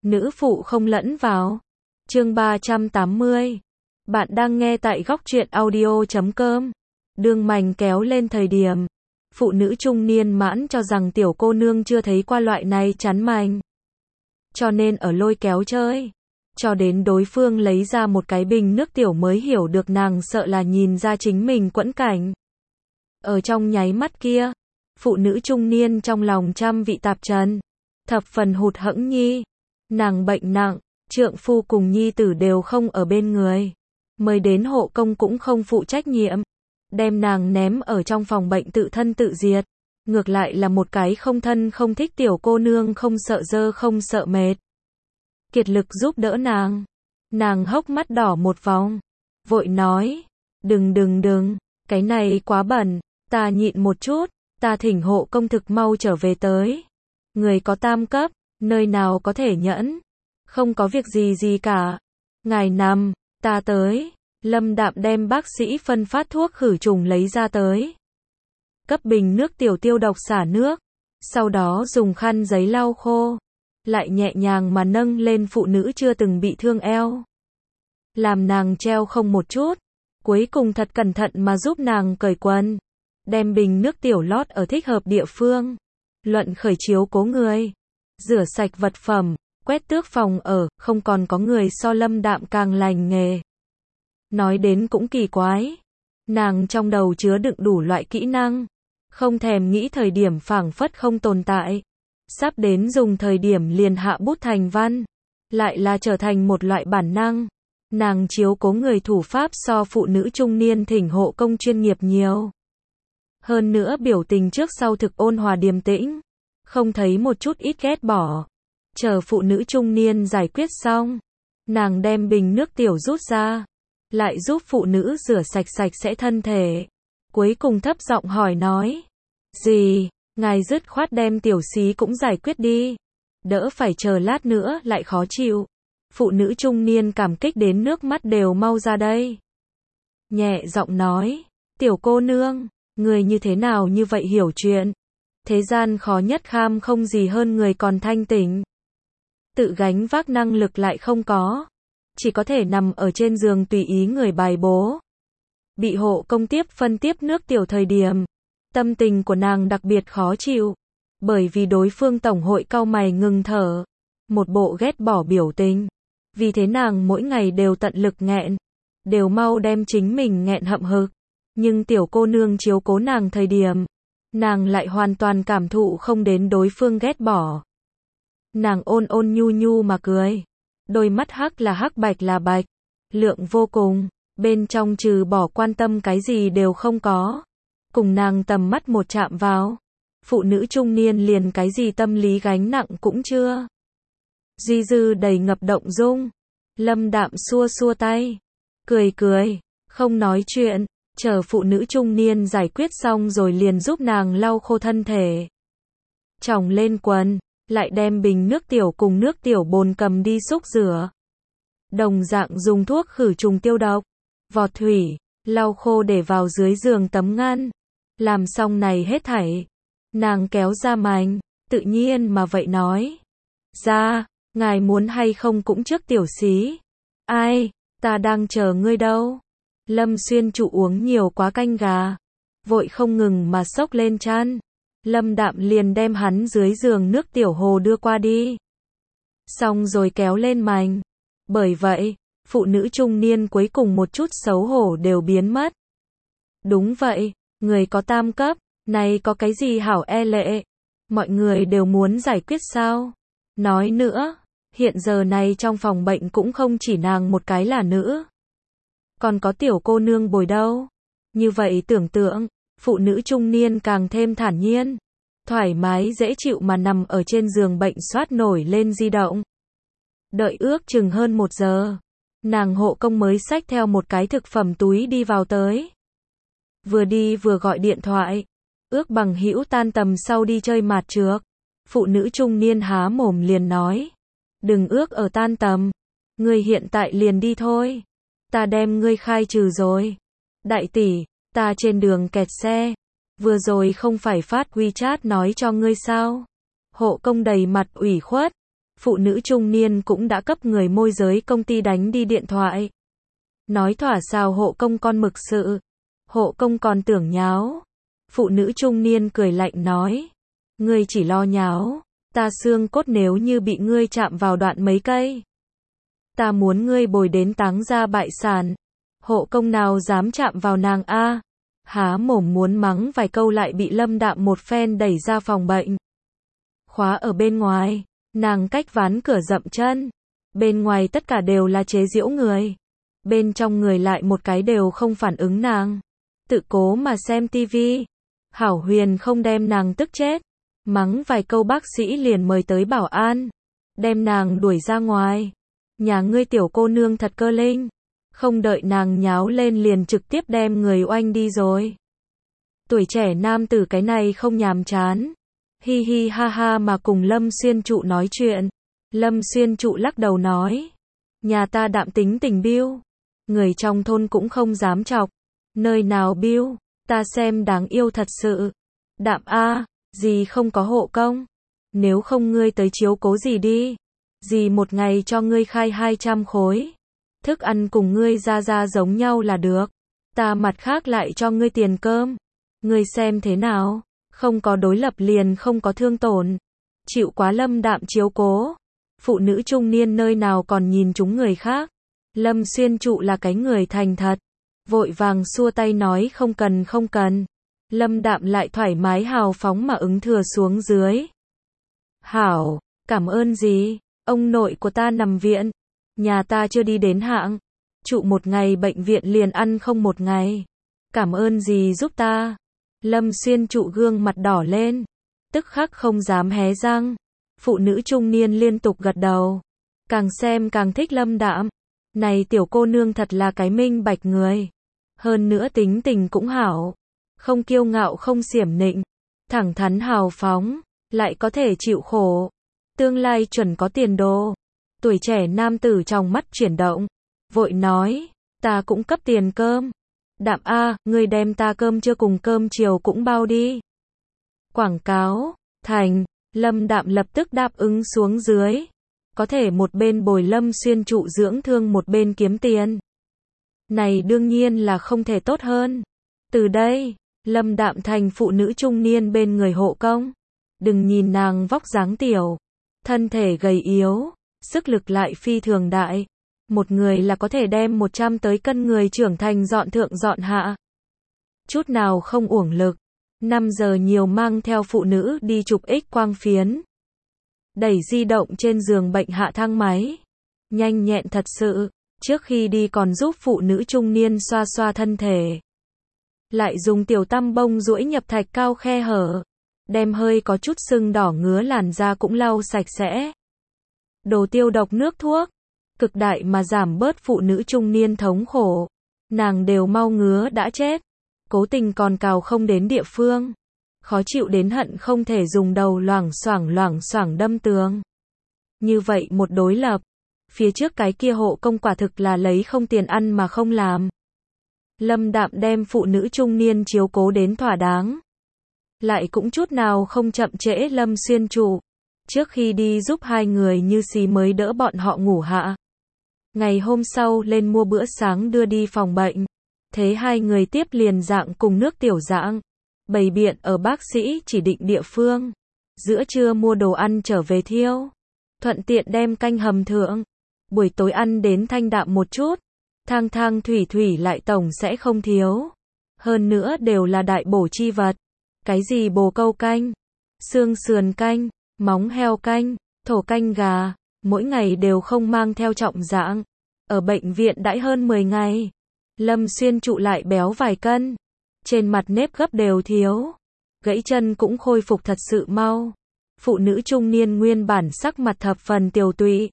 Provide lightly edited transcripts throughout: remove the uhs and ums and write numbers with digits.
nữ phụ không lẫn vào. Chương 380. Bạn đang nghe tại góc truyện audio.com. Đường mành kéo lên thời điểm. Phụ nữ trung niên mãn cho rằng tiểu cô nương chưa thấy qua loại này chắn mành. Cho nên ở lôi kéo chơi. Cho đến đối phương lấy ra một cái bình nước tiểu mới hiểu được nàng sợ là nhìn ra chính mình quẫn cảnh. Ở trong nháy mắt kia, phụ nữ trung niên trong lòng trăm vị tạp trần. Thập phần hụt hẫng nhi. Nàng bệnh nặng, trượng phu cùng nhi tử đều không ở bên người. Mới đến hộ công cũng không phụ trách nhiệm. Đem nàng ném ở trong phòng bệnh tự thân tự diệt. Ngược lại là một cái không thân không thích tiểu cô nương không sợ dơ không sợ mệt. Kiệt lực giúp đỡ nàng. Nàng hốc mắt đỏ một vòng. Vội nói. Đừng, cái này quá bẩn. Ta nhịn một chút. Ta thỉnh hộ công thực mau trở về tới. Người có tam cấp. Nơi nào có thể nhẫn. Không có việc gì cả. Ngài nằm. Ta tới. Lâm Đạm đem bác sĩ phân phát thuốc khử trùng lấy ra tới. Cấp bình nước tiểu tiêu độc xả nước. Sau đó dùng khăn giấy lau khô. Lại nhẹ nhàng mà nâng lên phụ nữ chưa từng bị thương eo. Làm nàng treo không một chút. Cuối cùng thật cẩn thận mà giúp nàng cởi quần. Đem bình nước tiểu lót ở thích hợp địa phương. Luận khởi chiếu cố người. Rửa sạch vật phẩm. Quét tước phòng ở. Không còn có người so Lâm Đạm càng lành nghề. Nói đến cũng kỳ quái. Nàng trong đầu chứa đựng đủ loại kỹ năng. Không thèm nghĩ thời điểm phảng phất không tồn tại. Sắp đến dùng thời điểm liền hạ bút thành văn. Lại là trở thành một loại bản năng. Nàng chiếu cố người thủ pháp so phụ nữ trung niên thỉnh hộ công chuyên nghiệp nhiều. Hơn nữa biểu tình trước sau thực ôn hòa điềm tĩnh. Không thấy một chút ít ghét bỏ. Chờ phụ nữ trung niên giải quyết xong. Nàng đem bình nước tiểu rút ra. Lại giúp phụ nữ rửa sạch sẽ thân thể. Cuối cùng thấp giọng hỏi nói. Gì, ngài dứt khoát đem tiểu xí cũng giải quyết đi. Đỡ phải chờ lát nữa lại khó chịu. Phụ nữ trung niên cảm kích đến nước mắt đều mau ra đây. Nhẹ giọng nói. Tiểu cô nương, người như thế nào như vậy hiểu chuyện. Thế gian khó nhất kham không gì hơn người còn thanh tỉnh. Tự gánh vác năng lực lại không có. Chỉ có thể nằm ở trên giường tùy ý người bài bố. Bị hộ công tiếp phân tiếp nước tiểu thời điểm. Tâm tình của nàng đặc biệt khó chịu. Bởi vì đối phương tổng hội cau mày ngừng thở. Một bộ ghét bỏ biểu tình. Vì thế nàng mỗi ngày đều tận lực nghẹn. Đều mau đem chính mình nghẹn hậm hực. Nhưng tiểu cô nương chiếu cố nàng thời điểm. Nàng lại hoàn toàn cảm thụ không đến đối phương ghét bỏ. Nàng ôn nhu mà cười. Đôi mắt hắc là hắc bạch là bạch. Lượng vô cùng. Bên trong trừ bỏ quan tâm cái gì đều không có. Cùng nàng tầm mắt một chạm vào. Phụ nữ trung niên liền cái gì tâm lý gánh nặng cũng chưa. Duy dư đầy ngập động dung. Lâm Đạm xua tay. Cười. Không nói chuyện. Chờ phụ nữ trung niên giải quyết xong rồi liền giúp nàng lau khô thân thể. Chồng lên quần. Lại đem bình nước tiểu cùng nước tiểu bồn cầm đi xúc rửa. Đồng dạng dùng thuốc khử trùng tiêu độc. Vọt thủy. Lau khô để vào dưới giường tấm ngăn. Làm xong này hết thảy. Nàng kéo ra mành. Tự nhiên mà vậy nói. Ra, ngài muốn hay không cũng trước tiểu xí. Ai, ta đang chờ ngươi đâu. Lâm Xuyên trụ uống nhiều quá canh gà. Vội không ngừng mà xốc lên chăn. Lâm Đạm liền đem hắn dưới giường nước tiểu hồ đưa qua đi. Xong rồi kéo lên mành. Bởi vậy, phụ nữ trung niên cuối cùng một chút xấu hổ đều biến mất. Đúng vậy, người có tam cấp, này có cái gì hảo e lệ. Mọi người đều muốn giải quyết sao. Nói nữa, hiện giờ này trong phòng bệnh cũng không chỉ nàng một cái là nữ. Còn có tiểu cô nương bồi đâu. Như vậy tưởng tượng, phụ nữ trung niên càng thêm thản nhiên. Thoải mái dễ chịu mà nằm ở trên giường bệnh soát nổi lên di động. Đợi ước chừng hơn 1 giờ. Nàng hộ công mới xách theo một cái thực phẩm túi đi vào tới. Vừa đi vừa gọi điện thoại. Ước bằng hữu tan tầm sau đi chơi mạt trược. Phụ nữ trung niên há mồm liền nói. Đừng ước ở tan tầm. Ngươi hiện tại liền đi thôi. Ta đem ngươi khai trừ rồi. Đại tỷ, ta trên đường kẹt xe. Vừa rồi không phải phát WeChat nói cho ngươi sao? Hộ công đầy mặt ủy khuất. Phụ nữ trung niên cũng đã cấp người môi giới công ty đánh đi điện thoại. Nói thỏa sao hộ công con mực sự. Hộ công còn tưởng nháo. Phụ nữ trung niên cười lạnh nói. Ngươi chỉ lo nháo. Ta xương cốt nếu như bị ngươi chạm vào đoạn mấy cây. Ta muốn ngươi bồi đến táng ra bại sản. Hộ công nào dám chạm vào nàng a? Há mồm muốn mắng vài câu lại bị Lâm Đạm một phen đẩy ra phòng bệnh. Khóa ở bên ngoài, nàng cách ván cửa dậm chân. Bên ngoài tất cả đều là chế giễu người. Bên trong người lại một cái đều không phản ứng nàng. Tự cố mà xem tivi. Hảo Huyền không đem nàng tức chết. Mắng vài câu bác sĩ liền mời tới bảo an. Đem nàng đuổi ra ngoài. Nhà ngươi tiểu cô nương thật cơ linh. Không đợi nàng nháo lên liền trực tiếp đem người oanh đi rồi. Tuổi trẻ nam tử cái này không nhàm chán. Hi hi ha ha mà cùng Lâm Xuyên Trụ nói chuyện. Lâm Xuyên Trụ lắc đầu nói. Nhà ta Đạm tính tình biêu. Người trong thôn cũng không dám chọc. Nơi nào biêu, ta xem đáng yêu thật sự. Đạm a, dì không có hộ công. Nếu không ngươi tới chiếu cố dì đi. Dì một ngày cho ngươi khai 200 khối. Thức ăn cùng ngươi ra giống nhau là được. Ta mặt khác lại cho ngươi tiền cơm. Ngươi xem thế nào? Không có đối lập liền không có thương tổn. Chịu quá Lâm Đạm chiếu cố. Phụ nữ trung niên nơi nào còn nhìn chúng người khác. Lâm Xuyên Trụ là cái người thành thật. Vội vàng xua tay nói không cần không cần. Lâm Đạm lại thoải mái hào phóng mà ứng thừa xuống dưới. Hảo, cảm ơn gì? Ông nội của ta nằm viện. Nhà ta chưa đi đến hạng. Trụ một ngày bệnh viện liền ăn không một ngày. Cảm ơn gì giúp ta? Lâm Xuyên Trụ gương mặt đỏ lên. Tức khắc không dám hé răng. Phụ nữ trung niên liên tục gật đầu. Càng xem càng thích Lâm Đạm. Này tiểu cô nương thật là cái minh bạch người. Hơn nữa tính tình cũng hảo. Không kiêu ngạo không xiểm nịnh. Thẳng thắn hào phóng. Lại có thể chịu khổ. Tương lai chuẩn có tiền đồ. Tuổi trẻ nam tử trong mắt chuyển động. Vội nói. Ta cũng cấp tiền cơm. Đạm a, ngươi đem ta cơm trưa cùng cơm chiều cũng bao đi. Quảng cáo. Thành. Lâm Đạm lập tức đáp ứng xuống dưới. Có thể một bên bồi Lâm Xuyên Trụ dưỡng thương một bên kiếm tiền. Này đương nhiên là không thể tốt hơn. Từ đây, Lâm Đạm thành phụ nữ trung niên bên người hộ công. Đừng nhìn nàng vóc dáng tiểu, thân thể gầy yếu, sức lực lại phi thường đại. Một người là có thể đem 100 tới cân người trưởng thành dọn thượng dọn hạ. Chút nào không uổng lực. 5 giờ nhiều mang theo phụ nữ đi chụp X quang phiến. Đẩy di động trên giường bệnh hạ thang máy. Nhanh nhẹn thật sự. Trước khi đi còn giúp phụ nữ trung niên xoa xoa thân thể. Lại dùng tiểu tăm bông duỗi nhập thạch cao khe hở. Đem hơi có chút sưng đỏ ngứa làn da cũng lau sạch sẽ. Đồ tiêu độc nước thuốc. Cực đại mà giảm bớt phụ nữ trung niên thống khổ. Nàng đều mau ngứa đã chết. Cố tình còn cào không đến địa phương. Khó chịu đến hận không thể dùng đầu loảng xoảng đâm tường. Như vậy một đối lập. Phía trước cái kia hộ công quả thực là lấy không tiền ăn mà không làm. Lâm Đạm đem phụ nữ trung niên chiếu cố đến thỏa đáng. Lại cũng chút nào không chậm trễ Lâm Xuyên Trụ. Trước khi đi giúp hai người như xì mới đỡ bọn họ ngủ hạ. Ngày hôm sau lên mua bữa sáng đưa đi phòng bệnh. Thế hai người tiếp liền dạng cùng nước tiểu dạng. Bày biện ở bác sĩ chỉ định địa phương. Giữa trưa mua đồ ăn trở về thiêu. Thuận tiện đem canh hầm thượng. Buổi tối ăn đến thanh đạm một chút. Thang thủy lại tổng sẽ không thiếu. Hơn nữa đều là đại bổ chi vật. Cái gì bồ câu canh, xương sườn canh, móng heo canh, thổ canh gà. Mỗi ngày đều không mang theo trọng dạng. Ở bệnh viện đãi hơn 10 ngày. Lâm Xuyên Trụ lại béo vài cân. Trên mặt nếp gấp đều thiếu. Gãy chân cũng khôi phục thật sự mau. Phụ nữ trung niên nguyên bản sắc mặt thập phần tiều tụy.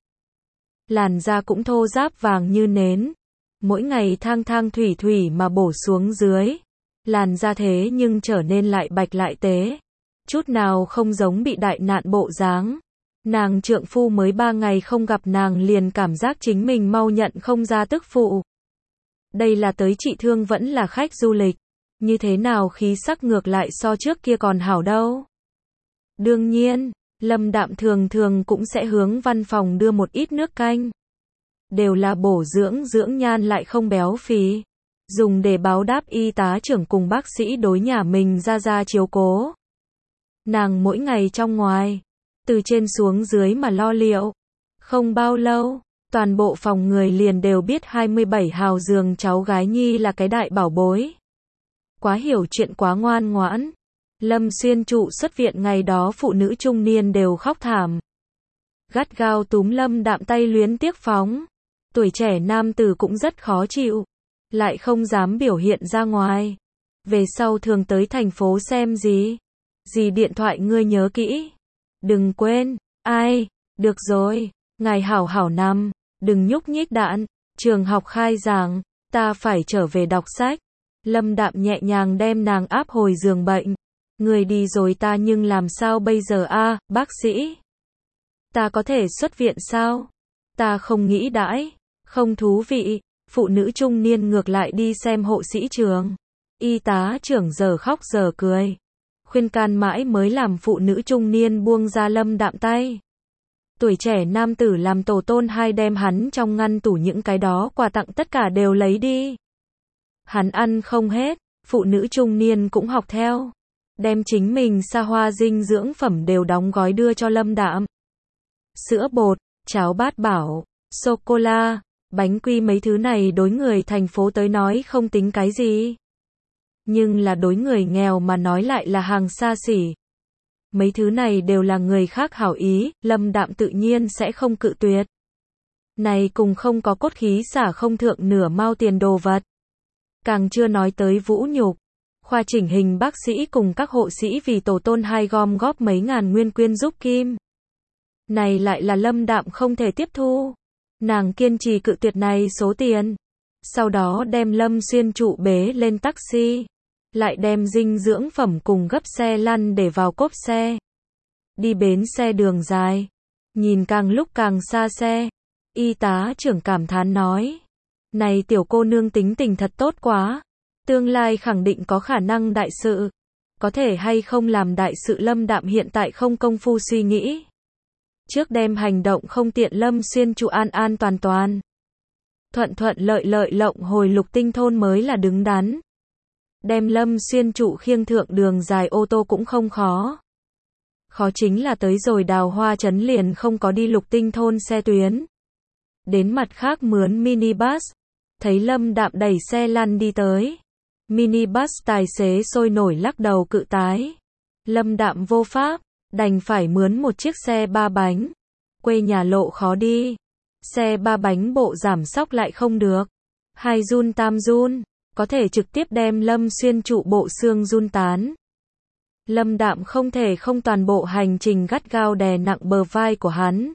Làn da cũng thô ráp vàng như nến. Mỗi ngày thang thủy mà bổ xuống dưới. Làn da thế nhưng trở nên lại bạch lại tế. Chút nào không giống bị đại nạn bộ dáng. Nàng trượng phu mới 3 ngày không gặp nàng liền cảm giác chính mình mau nhận không ra tức phụ. Đây là tới trị thương vẫn là khách du lịch. Như thế nào khí sắc ngược lại so trước kia còn hảo đâu. Đương nhiên, Lâm Đạm thường thường cũng sẽ hướng văn phòng đưa một ít nước canh. Đều là bổ dưỡng dưỡng nhan lại không béo phì. Dùng để báo đáp y tá trưởng cùng bác sĩ đối nhà mình ra chiếu cố. Nàng mỗi ngày trong ngoài, từ trên xuống dưới mà lo liệu. Không bao lâu, toàn bộ phòng người liền đều biết 27 hào giường cháu gái Nhi là cái đại bảo bối. Quá hiểu chuyện, quá ngoan ngoãn. Lâm Xuyên Trụ xuất viện ngày đó phụ nữ trung niên đều khóc thảm. Gắt gao túm Lâm Đạm tay luyến tiếc phóng. Tuổi trẻ nam tử cũng rất khó chịu. Lại không dám biểu hiện ra ngoài. Về sau thường tới thành phố xem gì. Gì điện thoại ngươi nhớ kỹ. Đừng quên. Ai, được rồi. Ngài hảo hảo nằm. Đừng nhúc nhích đạn. Trường học khai giảng. Ta phải trở về đọc sách. Lâm Đạm nhẹ nhàng đem nàng áp hồi giường bệnh. Người đi rồi ta nhưng làm sao bây giờ a, bác sĩ? Ta có thể xuất viện sao? Ta không nghĩ đãi. Không thú vị. Phụ nữ trung niên ngược lại đi xem hộ sĩ trường. Y tá trưởng giờ khóc giờ cười. Khuyên can mãi mới làm phụ nữ trung niên buông ra Lâm Đạm tay. Tuổi trẻ nam tử làm tổ tôn hai đem hắn trong ngăn tủ những cái đó quà tặng tất cả đều lấy đi. Hắn ăn không hết, phụ nữ trung niên cũng học theo. Đem chính mình xa hoa dinh dưỡng phẩm đều đóng gói đưa cho Lâm Đạm. Sữa bột, cháo bát bảo, sô-cô-la, bánh quy mấy thứ này đối người thành phố tới nói không tính cái gì. Nhưng là đối người nghèo mà nói lại là hàng xa xỉ. Mấy thứ này đều là người khác hảo ý, Lâm Đạm tự nhiên sẽ không cự tuyệt. Này cùng không có cốt khí xả không thượng nửa mao tiền đồ vật. Càng chưa nói tới vũ nhục. Khoa chỉnh hình bác sĩ cùng các hộ sĩ vì tổ tôn hai gom góp mấy ngàn nguyên quyên giúp kim. Này lại là Lâm Đạm không thể tiếp thu. Nàng kiên trì cự tuyệt này số tiền. Sau đó đem Lâm Xuyên Trụ bế lên taxi. Lại đem dinh dưỡng phẩm cùng gấp xe lăn để vào cốp xe. Đi bến xe đường dài. Nhìn càng lúc càng xa xe. Y tá trưởng cảm thán nói. Này tiểu cô nương tính tình thật tốt quá. Tương lai khẳng định có khả năng đại sự. Có thể hay không làm đại sự Lâm Đạm hiện tại không công phu suy nghĩ. Trước đem hành động không tiện Lâm Xuyên Trụ an an toàn toàn. Thuận thuận lợi lợi lộng hồi Lục Tinh thôn mới là đứng đắn. Đem Lâm Xuyên Trụ khiêng thượng đường dài ô tô cũng không khó. Khó chính là tới rồi Đào Hoa trấn liền không có đi Lục Tinh thôn xe tuyến. Đến mặt khác mướn minibus. Thấy Lâm Đạm đẩy xe lăn đi tới. Minibus tài xế sôi nổi lắc đầu cự tái. Lâm Đạm vô pháp, đành phải mướn một chiếc xe ba bánh. Quê nhà lộ khó đi. Xe ba bánh bộ giảm xóc lại không được. Hai run tam run, có thể trực tiếp đem Lâm Xuyên Trụ bộ xương run tán. Lâm Đạm không thể không toàn bộ hành trình gắt gao đè nặng bờ vai của hắn.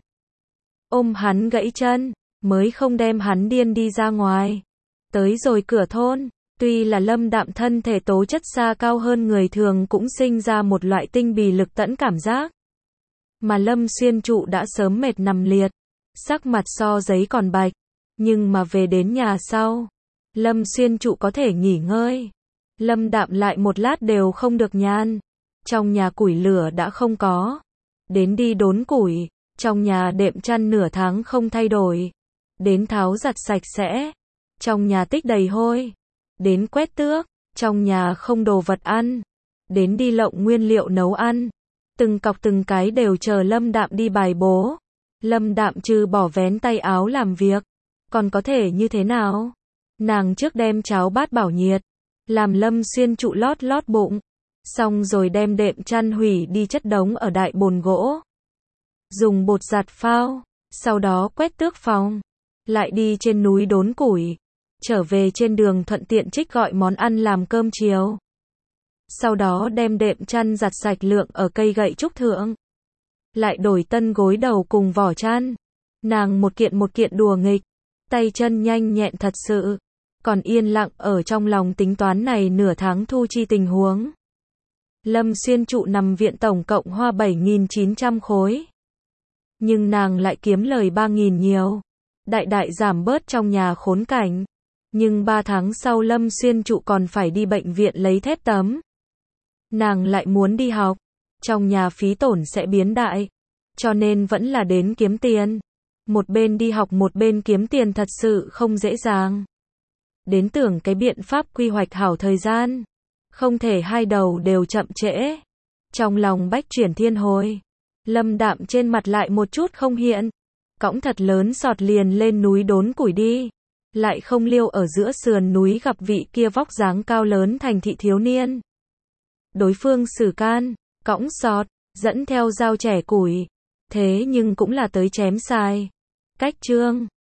Ôm hắn gãy chân, mới không đem hắn điên đi ra ngoài. Tới rồi cửa thôn, tuy là Lâm Đạm thân thể tố chất xa cao hơn người thường cũng sinh ra một loại tinh bì lực tẫn cảm giác. Mà Lâm Xuyên Trụ đã sớm mệt nằm liệt, sắc mặt so giấy còn bạch. Nhưng mà về đến nhà sau, Lâm Xuyên Trụ có thể nghỉ ngơi. Lâm Đạm lại một lát đều không được nhàn. Trong nhà củi lửa đã không có. Đến đi đốn củi, trong nhà đệm chăn nửa tháng không thay đổi. Đến tháo giặt sạch sẽ, trong nhà tích đầy hôi. Đến quét tước, trong nhà không đồ vật ăn. Đến đi lộng nguyên liệu nấu ăn. Từng cọc từng cái đều chờ Lâm Đạm đi bài bố. Lâm Đạm trừ bỏ vén tay áo làm việc. Còn có thể như thế nào? Nàng trước đem cháo bát bảo nhiệt. Làm Lâm Xuyên Trụ lót lót bụng. Xong rồi đem đệm chăn hủy đi chất đống ở đại bồn gỗ. Dùng bột giặt phao. Sau đó quét tước phòng. Lại đi trên núi đốn củi. Trở về trên đường thuận tiện trích gọi món ăn làm cơm chiều. Sau đó đem đệm chăn giặt sạch lượng ở cây gậy trúc thượng. Lại đổi tân gối đầu cùng vỏ chăn. Nàng một kiện đùa nghịch. Tay chân nhanh nhẹn thật sự. Còn yên lặng ở trong lòng tính toán này nửa tháng thu chi tình huống. Lâm Xuyên Trụ nằm viện tổng cộng hoa 7.900 khối. Nhưng nàng lại kiếm lời 3.000 nhiều. Đại đại giảm bớt trong nhà khốn cảnh. Nhưng 3 tháng sau Lâm Xuyên Trụ còn phải đi bệnh viện lấy thép tấm. Nàng lại muốn đi học. Trong nhà phí tổn sẽ biến đại. cho nên vẫn là đến kiếm tiền. Một bên đi học một bên kiếm tiền thật sự không dễ dàng. Đến tưởng cái biện pháp quy hoạch hảo thời gian, không thể hai đầu đều chậm trễ. Trong lòng bách chuyển thiên hồi, Lâm Đạm trên mặt lại một chút không hiện. Cõng thật lớn sọt liền lên núi đốn củi đi. Lại không liêu ở giữa sườn núi gặp vị kia vóc dáng cao lớn thành thị thiếu niên. Đối phương xử can, cõng sọt, dẫn theo dao chẻ củi. Thế nhưng cũng là tới chém sai. Cách chương